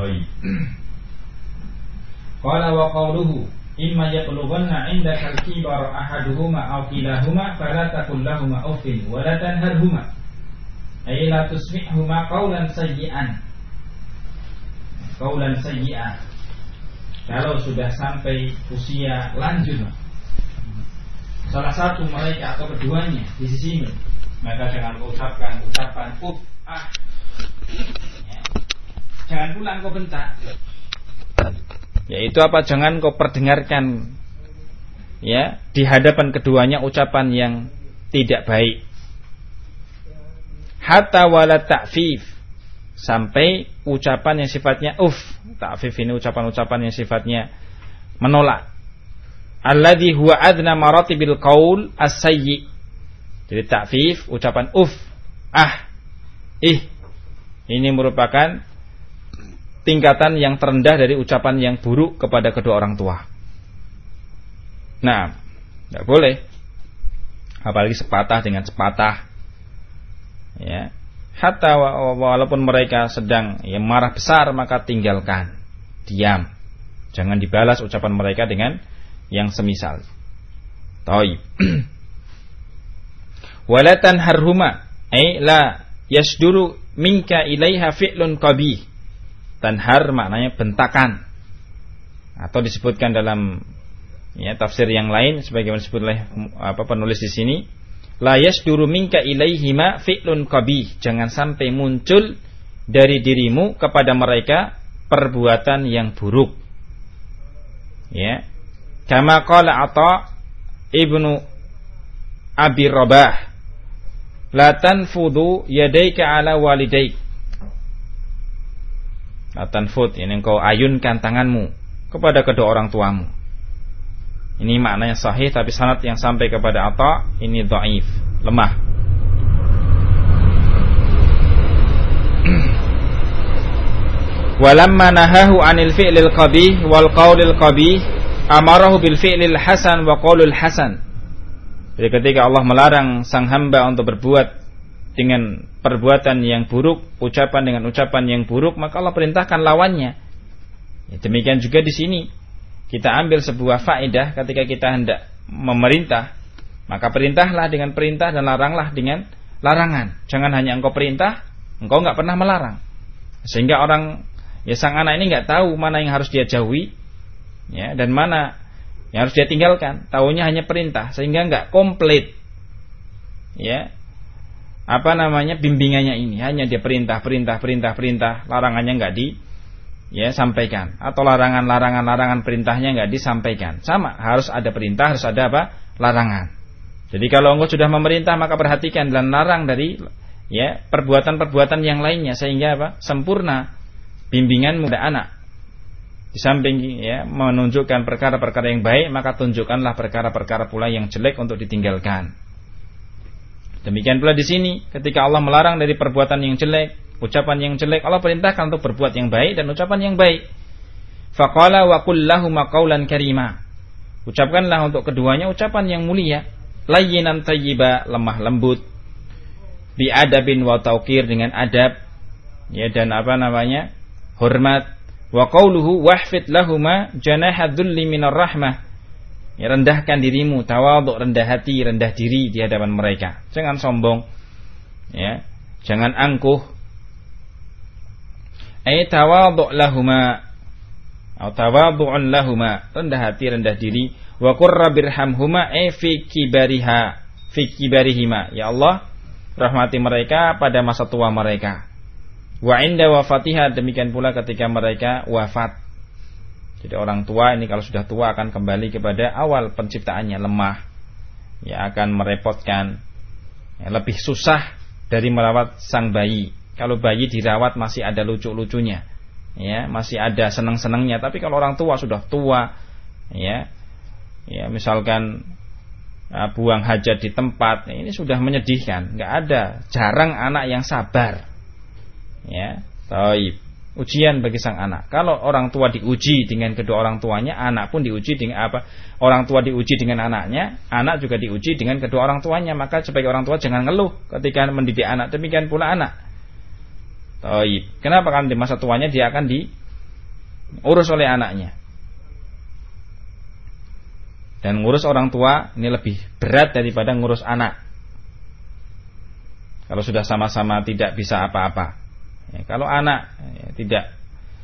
Baik. Qala wa qawluhu imma yablughanna 'indaka al-kibar ahaduhuma aw kilahuma fala taqul lahumu uffin wa la tanharhuma ay la tusmi'huma qawlan sayyi'an. Qawlan sayyi'an. Kalau sudah sampai usia lanjut, salah satu mereka atau keduanya di sisi ini, maka jangan ucapkan ucapan ya. Jangan pula engkau bentak. Yaitu apa? Jangan kau perdengarkan ya di hadapan keduanya ucapan yang tidak baik. Hatta wala ta'fif, sampai ucapan yang sifatnya ta'fif ini ucapan-ucapan yang sifatnya menolak. Alladhi huwa adna maratibil qaul as-sayyi. Jadi ta'fif ucapan ini merupakan tingkatan yang terendah dari ucapan yang buruk kepada kedua orang tua. Nah, tidak boleh. Apalagi sepatah dengan sepatah. Ya. Hatta walaupun mereka sedang marah besar, maka tinggalkan. Diam. Jangan dibalas ucapan mereka dengan yang semisal. Taib. Wala tanharhuma ay la yasduru minka ilaiha fi'lun qabih. Tanhar maknanya bentakan, atau disebutkan dalam tafsir yang lain sebagaimana disebut oleh penulis di sini, la yasduru minka ilaihima fi'lun qabih. Jangan sampai muncul dari dirimu kepada mereka perbuatan yang buruk. Ya. Kama qala Atha ibnu Abi Rabah, la tanfudu yadaika ala walidaik. Tanfud, ini engkau ayunkan tanganmu kepada kedua orang tuamu. Ini maknanya sahih, tapi sanad yang sampai kepada Atha ini dhaif, lemah. Walamma nahahu 'anil fi'lil qabih wal qaulil qabih amarahu bil fi'lil hasan wa qaulil hasan. Jadi ketika Allah melarang sang hamba untuk berbuat dengan perbuatan yang buruk, ucapan dengan ucapan yang buruk, maka Allah perintahkan lawannya. Ya, demikian juga di sini kita ambil sebuah faedah ketika kita hendak memerintah, maka perintahlah dengan perintah dan laranglah dengan larangan. Jangan hanya engkau perintah, engkau enggak pernah melarang. Sehingga sang anak ini enggak tahu mana yang harus dia jauhi, ya, dan mana yang harus dia tinggalkan. Taunya hanya perintah, sehingga enggak komplit. Ya. Bimbingannya ini hanya dia perintah, larangannya enggak sampaikan, atau larangan perintahnya enggak disampaikan. Sama, harus ada perintah, harus ada larangan. Jadi kalau engkau sudah memerintah, maka perhatikan dan larang dari perbuatan-perbuatan yang lainnya, sehingga sempurna bimbinganmu kepada anak. Di samping menunjukkan perkara-perkara yang baik, maka tunjukkanlah perkara-perkara pula yang jelek untuk ditinggalkan. Demikian pula di sini, ketika Allah melarang dari perbuatan yang jelek, ucapan yang jelek, Allah perintahkan untuk berbuat yang baik dan ucapan yang baik. Faqala wa qul lahum qawlan karima. Ucapkanlah untuk keduanya ucapan yang mulia, layyinan thayyiba, lemah lembut, bi adabin wa tauqir, dengan adab, dan hormat. Wa qawluhu wahfid lahuma janaha dhulli minar rahmah. Rendahkan dirimu, tawadhu, rendah hati, rendah diri di hadapan mereka. Jangan sombong, jangan angkuh. Tawadhu lahuma, atau tawadhu'un lahuma, rendah hati, rendah diri. Wa qur rabbirhamhuma fi kibarihima. Ya Allah, rahmati mereka pada masa tua mereka. Wa inda wafatiha, demikian pula ketika mereka wafat. Jadi orang tua ini kalau sudah tua akan kembali kepada awal penciptaannya, lemah, akan merepotkan, lebih susah dari merawat sang bayi. Kalau bayi dirawat masih ada lucu-lucunya, masih ada senang-senangnya. Tapi kalau orang tua sudah tua, misalkan buang hajat di tempat, ini sudah menyedihkan. Nggak ada, jarang anak yang sabar. Taib. Ujian bagi sang anak. Kalau orang tua diuji dengan kedua orang tuanya, anak pun diuji dengan orang tua diuji dengan anaknya, anak juga diuji dengan kedua orang tuanya. Maka sebagai orang tua jangan ngeluh ketika mendidik anak. Demikian pula anak. Taib. Kenapa? Karena di masa tuanya dia akan urus oleh anaknya. Dan ngurus orang tua ini lebih berat daripada ngurus anak. Kalau sudah sama-sama tidak bisa apa-apa. Ya, kalau anak tidak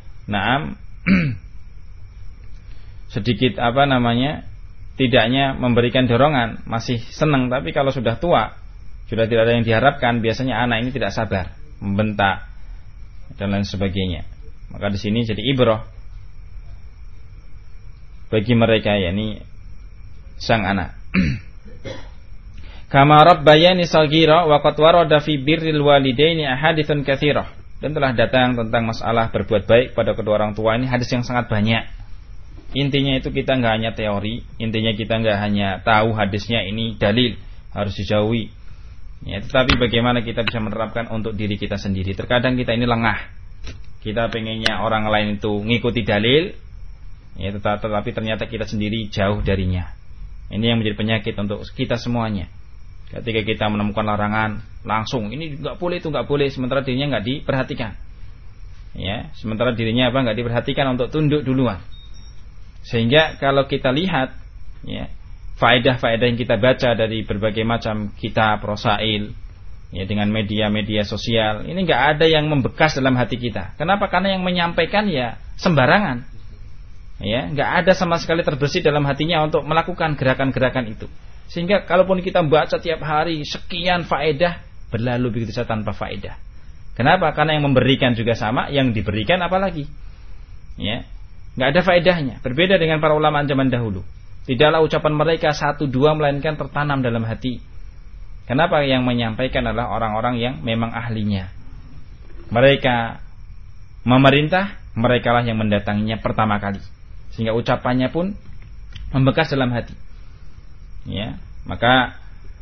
sedikit tidaknya memberikan dorongan, masih senang. Tapi kalau sudah tua, sudah tidak ada yang diharapkan, biasanya anak ini tidak sabar, membentak dan lain sebagainya. Maka di sini jadi ibrah bagi mereka, yakni sang anak. Kama rabbayani saghira wa qad warada fi birril walidaini ahaditsun katsirah. Dan telah datang tentang masalah berbuat baik pada kedua orang tua ini hadis yang sangat banyak. Intinya itu kita enggak hanya teori, intinya kita enggak hanya tahu hadisnya ini dalil harus dijauhi. Ya, tetapi bagaimana kita bisa menerapkan untuk diri kita sendiri. Terkadang kita ini lengah. Kita pengennya orang lain itu ngikuti dalil, ya, tetapi ternyata kita sendiri jauh darinya. Ini yang menjadi penyakit untuk kita semuanya. Ketika kita menemukan larangan, langsung ini enggak boleh, itu enggak boleh, sementara dirinya enggak diperhatikan. Ya, sementara dirinya enggak diperhatikan untuk tunduk duluan. Sehingga kalau kita lihat, ya, faedah-faedah yang kita baca dari berbagai macam kitab, rasail, ya, dengan media-media sosial, ini enggak ada yang membekas dalam hati kita. Kenapa? Karena yang menyampaikan ya sembarangan. Ya, enggak ada sama sekali terbersih dalam hatinya untuk melakukan gerakan-gerakan itu. Sehingga kalaupun kita baca tiap hari sekian faedah, berlalu begitu saja tanpa faedah. Kenapa? Karena yang memberikan juga sama, yang diberikan apalagi. Ya, enggak ada faedahnya. Berbeda dengan para ulama zaman dahulu. Tidaklah ucapan mereka 1-2 melainkan tertanam dalam hati. Kenapa? Yang menyampaikan adalah orang-orang yang memang ahlinya. Mereka memerintah, merekalah yang mendatanginya pertama kali. Sehingga ucapannya pun membekas dalam hati. Ya, maka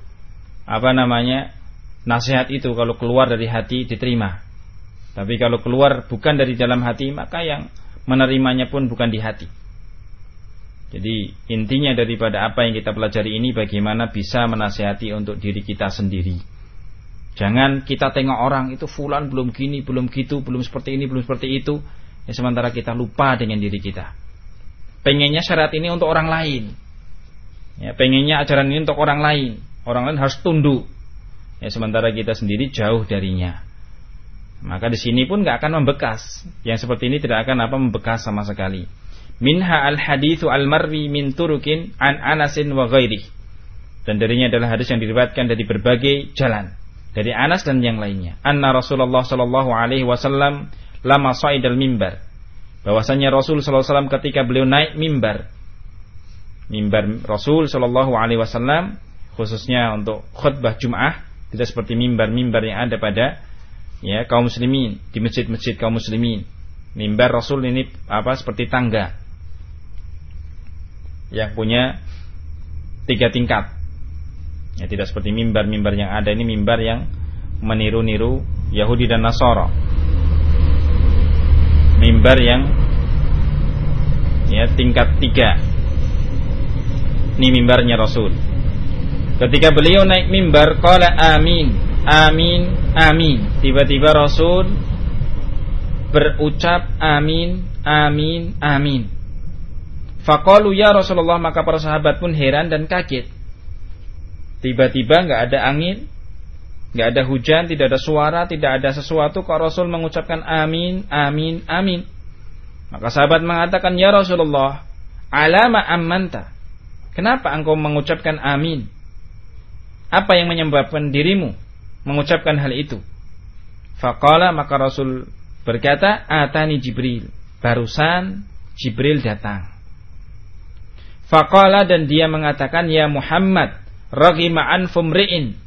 nasihat itu kalau keluar dari hati diterima. Tapi kalau keluar bukan dari dalam hati, maka yang menerimanya pun bukan di hati. Jadi intinya daripada apa yang kita pelajari ini, bagaimana bisa menasihati untuk diri kita sendiri. Jangan kita tengok orang itu fulan belum gini, belum gitu, belum seperti ini, belum seperti itu, ya, sementara kita lupa dengan diri kita. Pengennya syariat ini untuk orang lain, ya, pengennya ajaran ini untuk orang lain harus tunduk, ya, sementara kita sendiri jauh darinya. Maka di sini pun nggak akan membekas. Yang seperti ini tidak akan membekas sama sekali. Minha al-haditsu al-marwi min turukin an Anasin wa ghairi. Dan darinya adalah hadis yang diriwayatkan dari berbagai jalan, dari Anas dan yang lainnya. Anna Rasulullah sallallahu alaihi wasallam lama sa'idal mimbar. Bahwasanya Rasul sallallahu alaihi wasallam ketika beliau naik mimbar Rasul sallallahu alaihi wasallam khususnya untuk khutbah Jumat, tidak seperti mimbar-mimbar yang ada pada, ya, kaum muslimin di masjid-masjid kaum muslimin. Mimbar Rasul ini seperti tangga yang punya 3 tingkat. Ya, tidak seperti mimbar-mimbar yang ada ini, mimbar yang meniru-niru Yahudi dan Nasara. Mimbar yang, ya, tingkat 3. Ini mimbarnya Rasul. Ketika beliau naik mimbar, qala amin, amin, amin. Tiba-tiba Rasul berucap amin, amin, amin. Faqalu ya Rasulullah, maka para sahabat pun heran dan kaget. Tiba-tiba enggak ada angin, enggak ada hujan, tidak ada suara, tidak ada sesuatu, kok Rasul mengucapkan amin, amin, amin. Maka sahabat mengatakan, ya Rasulullah, alama ammanta, kenapa engkau mengucapkan amin? Apa yang menyebabkan dirimu mengucapkan hal itu? Faqala, maka Rasul berkata, atani Jibril, barusan Jibril datang. Faqala, dan dia mengatakan, ya Muhammad, raghima anfum ri'in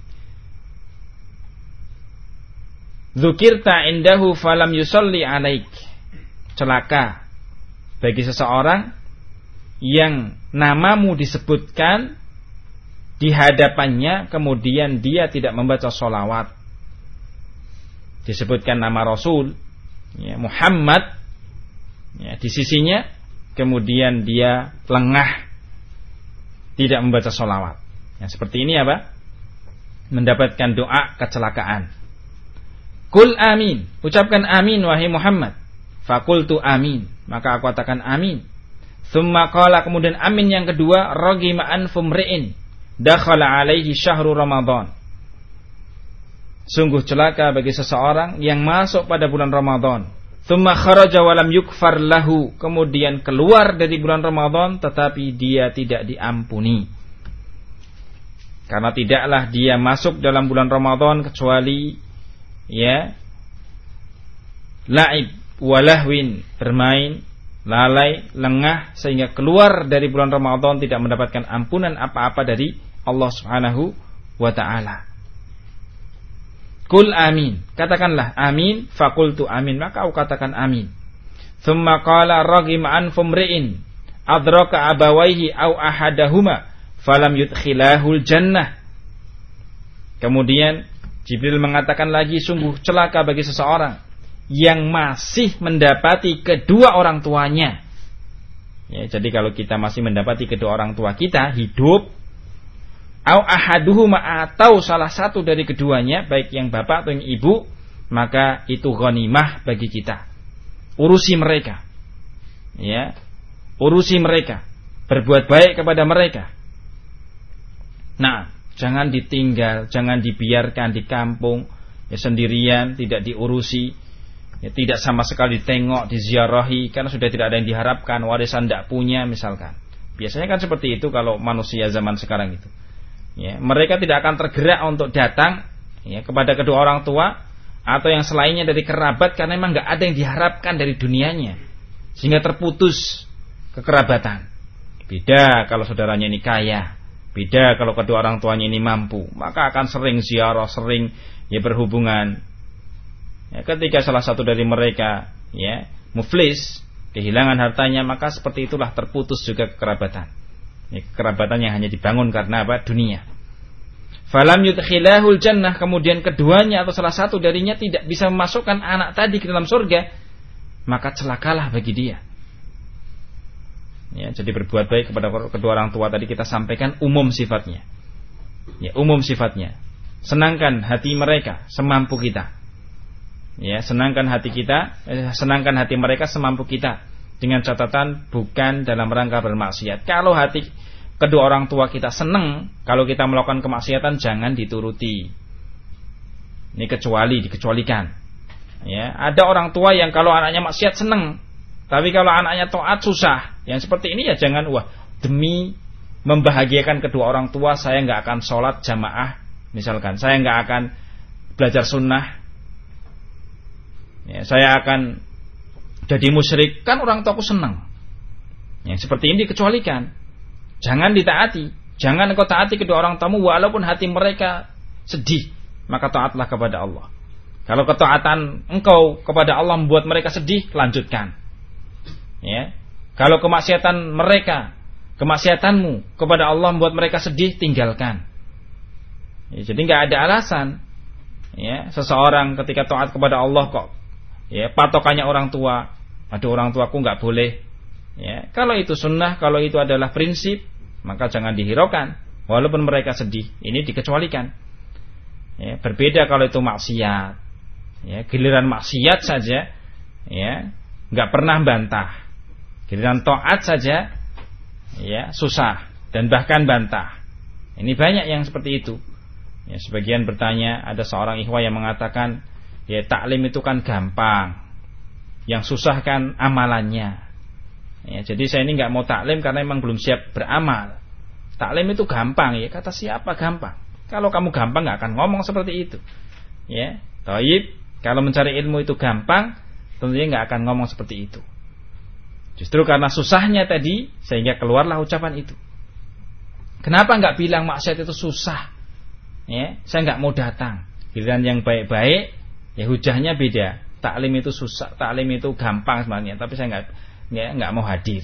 dzukirta indahu falam yusalli alaik. Celaka bagi seseorang yang namamu disebutkan di hadapannya, kemudian dia tidak membaca sholawat. Disebutkan nama Rasul, ya, Muhammad, ya, di sisinya, kemudian dia lengah, tidak membaca sholawat. Yang seperti ini apa? Mendapatkan doa kecelakaan. Kul amin, ucapkan amin wahai Muhammad. Faqultu amin, maka aku katakan amin. Tsumma qala, kemudian amin yang kedua, ragima anfum ri'in dakhala alaihi syahru Ramadan. Sungguh celaka bagi seseorang yang masuk pada bulan Ramadan. Tsumma kharaja wa lam yukfar lahu, kemudian keluar dari bulan Ramadan tetapi dia tidak diampuni. Karena tidaklah dia masuk dalam bulan Ramadan kecuali laib walahwin, bermain, lalai, lengah, sehingga keluar dari bulan Ramadan tidak mendapatkan ampunan apa-apa dari Allah Subhanahu wa ta'ala. Kul amin, katakanlah amin. Faqultu amin, maka aku katakan amin. Tsumma qala ragima anfum ri'in adraka abawaihi au ahadahuma falam yudkhilahul jannah. Kemudian Jibril mengatakan lagi, sungguh celaka bagi seseorang yang masih mendapati kedua orang tuanya. Jadi kalau kita masih mendapati kedua orang tua kita hidup, au ahaduhuma, atau salah satu dari keduanya, baik yang bapak atau yang ibu, maka itu ghanimah bagi kita. Urusi mereka. Urusi mereka. Berbuat baik kepada mereka. Nah, jangan ditinggal, jangan dibiarkan di kampung sendirian, tidak diurusi, tidak sama sekali ditengok, diziarahi, karena sudah tidak ada yang diharapkan, warisan tidak punya misalkan. Biasanya kan seperti itu kalau manusia zaman sekarang itu. Mereka tidak akan tergerak untuk datang kepada kedua orang tua atau yang selainnya dari kerabat, karena memang nggak ada yang diharapkan dari dunianya, sehingga terputus kekerabatan. Beda kalau saudaranya ini kaya, beda kalau kedua orang tuanya ini mampu, maka akan sering ziarah, sering berhubungan. Ketika salah satu dari mereka muflis, kehilangan hartanya, maka seperti itulah terputus juga kekerabatan. Kekerabatan yang hanya dibangun karena apa? Dunia. Falam yudkhilahul jannah, kemudian keduanya atau salah satu darinya tidak bisa memasukkan anak tadi ke dalam surga, maka celakalah bagi dia. Jadi berbuat baik kepada kedua orang tua tadi kita sampaikan umum sifatnya. Umum sifatnya. Senangkan hati mereka semampu kita. Senangkan hati kita, senangkan hati mereka semampu kita. Dengan catatan bukan dalam rangka bermaksiat. Kalau hati kedua orang tua kita senang kalau kita melakukan kemaksiatan, jangan dituruti. Ini dikecualikan. Ada orang tua yang kalau anaknya maksiat senang, tapi kalau anaknya taat susah. Yang seperti ini jangan, demi membahagiakan kedua orang tua saya nggak akan sholat jamaah, misalkan saya nggak akan belajar sunnah, saya akan jadi musyrik, kan orang tuaku senang. Yang seperti ini dikecualikan. Jangan ditaati. Jangan engkau taati kedua orang tamu walaupun hati mereka sedih, maka taatlah kepada Allah. Kalau ketaatan engkau kepada Allah membuat mereka sedih, lanjutkan. Kalau kemaksiatanmu kepada Allah membuat mereka sedih, tinggalkan. Jadi nggak ada alasan. Seseorang ketika taat kepada Allah kok patokannya orang tua. Aduh, orang tuaku nggak boleh. Kalau itu sunnah, kalau itu adalah prinsip, maka jangan dihiraukan. Walaupun mereka sedih, ini dikecualikan. Berbeda kalau itu maksiat. Giliran maksiat saja, nggak pernah bantah. Giliran taat saja, susah dan bahkan bantah. Ini banyak yang seperti itu. Sebagian bertanya, ada seorang ikhwah yang mengatakan, taklim itu kan gampang. Yang susah kan amalannya. Jadi saya ini nggak mau taklim karena memang belum siap beramal. Taklim itu gampang, kata siapa gampang? Kalau kamu gampang nggak akan ngomong seperti itu. Taib, kalau mencari ilmu itu gampang, tentunya nggak akan ngomong seperti itu. Justru karena susahnya tadi, sehingga keluarlah ucapan itu. Kenapa nggak bilang maksiat itu susah? Saya nggak mau datang. Giliran yang baik-baik, hujahnya beda. Taklim itu susah, taklim itu gampang sebenarnya, tapi saya nggak mau hadir.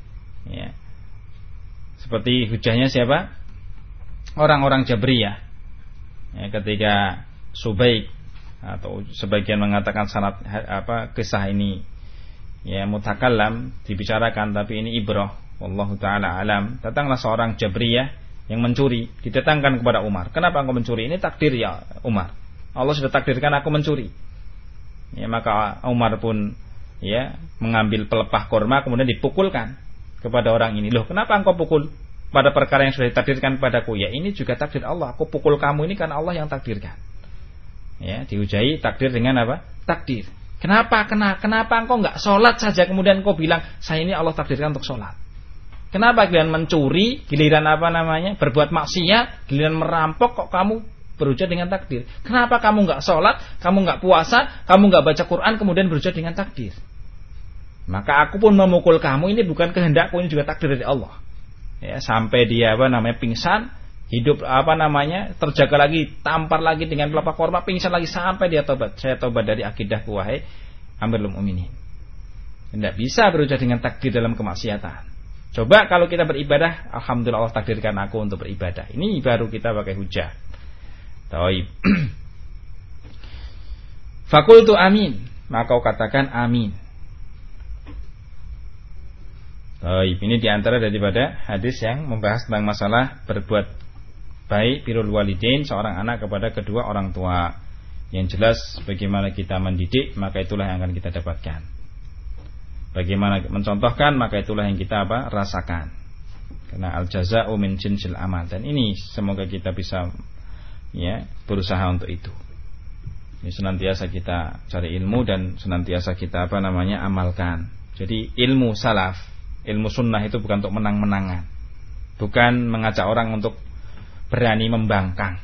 Seperti hujahnya siapa? Orang-orang Jabriyah. Ketika Subaik atau sebagian mengatakan sanad kisah ini mutakallam dibicarakan, tapi ini ibrah. Wallahu taala alam. Datanglah seorang Jabriyah yang mencuri, didatangkan kepada Umar. Kenapa engkau mencuri? Ini takdir ya Umar. Allah sudah takdirkan aku mencuri. Maka Umar pun ya, mengambil pelepah kurma kemudian dipukulkan kepada orang ini. Loh, kenapa engkau pukul pada perkara yang sudah ditakdirkan padaku? Ya, ini juga takdir Allah. Aku pukul kamu ini karena Allah yang takdirkan. Ya, dihujai takdir dengan apa? Takdir. Kenapa engkau enggak sholat saja kemudian engkau bilang saya ini Allah takdirkan untuk sholat? Kenapa giliran mencuri, giliran berbuat maksiat, giliran merampok kok kamu berhujat dengan takdir? Kenapa kamu enggak sholat, kamu enggak puasa, kamu enggak baca Quran kemudian berhujat dengan takdir? Maka aku pun memukul kamu ini bukan kehendakku, ini juga takdir dari Allah. Ya, sampai dia pingsan, hidup terjaga lagi, tampar lagi dengan pelepah korma, pingsan lagi sampai dia tobat. Saya tobat dari akidahku wahai Amirul Mukminin. Tidak bisa berhujat dengan takdir dalam kemaksiatan. Coba kalau kita beribadah, alhamdulillah Allah takdirkan aku untuk beribadah. Ini baru kita pakai hujah. Taib. Fakultu amin, maka kau katakan amin. Taib. Ini diantara daripada hadis yang membahas tentang masalah berbuat baik birrul walidain, seorang anak kepada kedua orang tua. Yang jelas bagaimana kita mendidik, maka itulah yang akan kita dapatkan. Bagaimana mencontohkan, maka itulah yang kita rasakan. Karena al-jaza'u min jinsil amal. Dan ini semoga kita bisa berusaha untuk itu. Ini senantiasa kita cari ilmu dan senantiasa kita amalkan. Jadi ilmu salaf, ilmu sunnah itu bukan untuk menang-menangan, bukan mengajak orang untuk berani membangkang,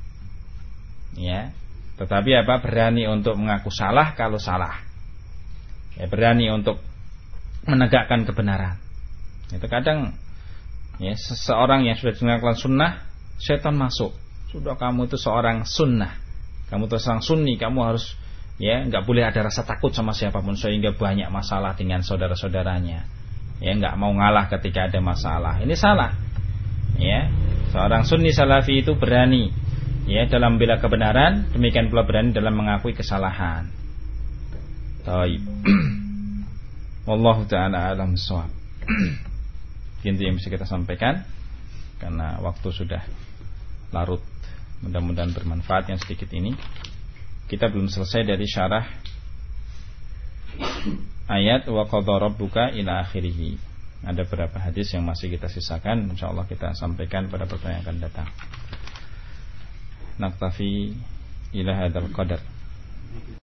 tetapi berani untuk mengaku salah kalau salah, berani untuk menegakkan kebenaran. Itu kadang seseorang yang sudah mengaku sunnah, setan masuk. Sudah kamu itu seorang sunnah, kamu itu seorang sunni, kamu harus nggak boleh ada rasa takut sama siapapun sehingga banyak masalah dengan saudara-saudaranya. Nggak mau ngalah ketika ada masalah. Ini salah. Seorang sunni salafi itu berani dalam bela kebenaran, demikian pula berani dalam mengakui kesalahan. Taib. Wallahu ta'ala a'lam bissawab. Itu yang bisa kita sampaikan karena waktu sudah larut. Mudah-mudahan bermanfaat yang sedikit ini. Kita belum selesai dari syarah ayat wa qadha rabbuka ila akhirih. Ada beberapa hadis yang masih kita sisakan, insyaallah kita sampaikan pada pertemuan yang akan datang. Naktafi ila hadzal qadar.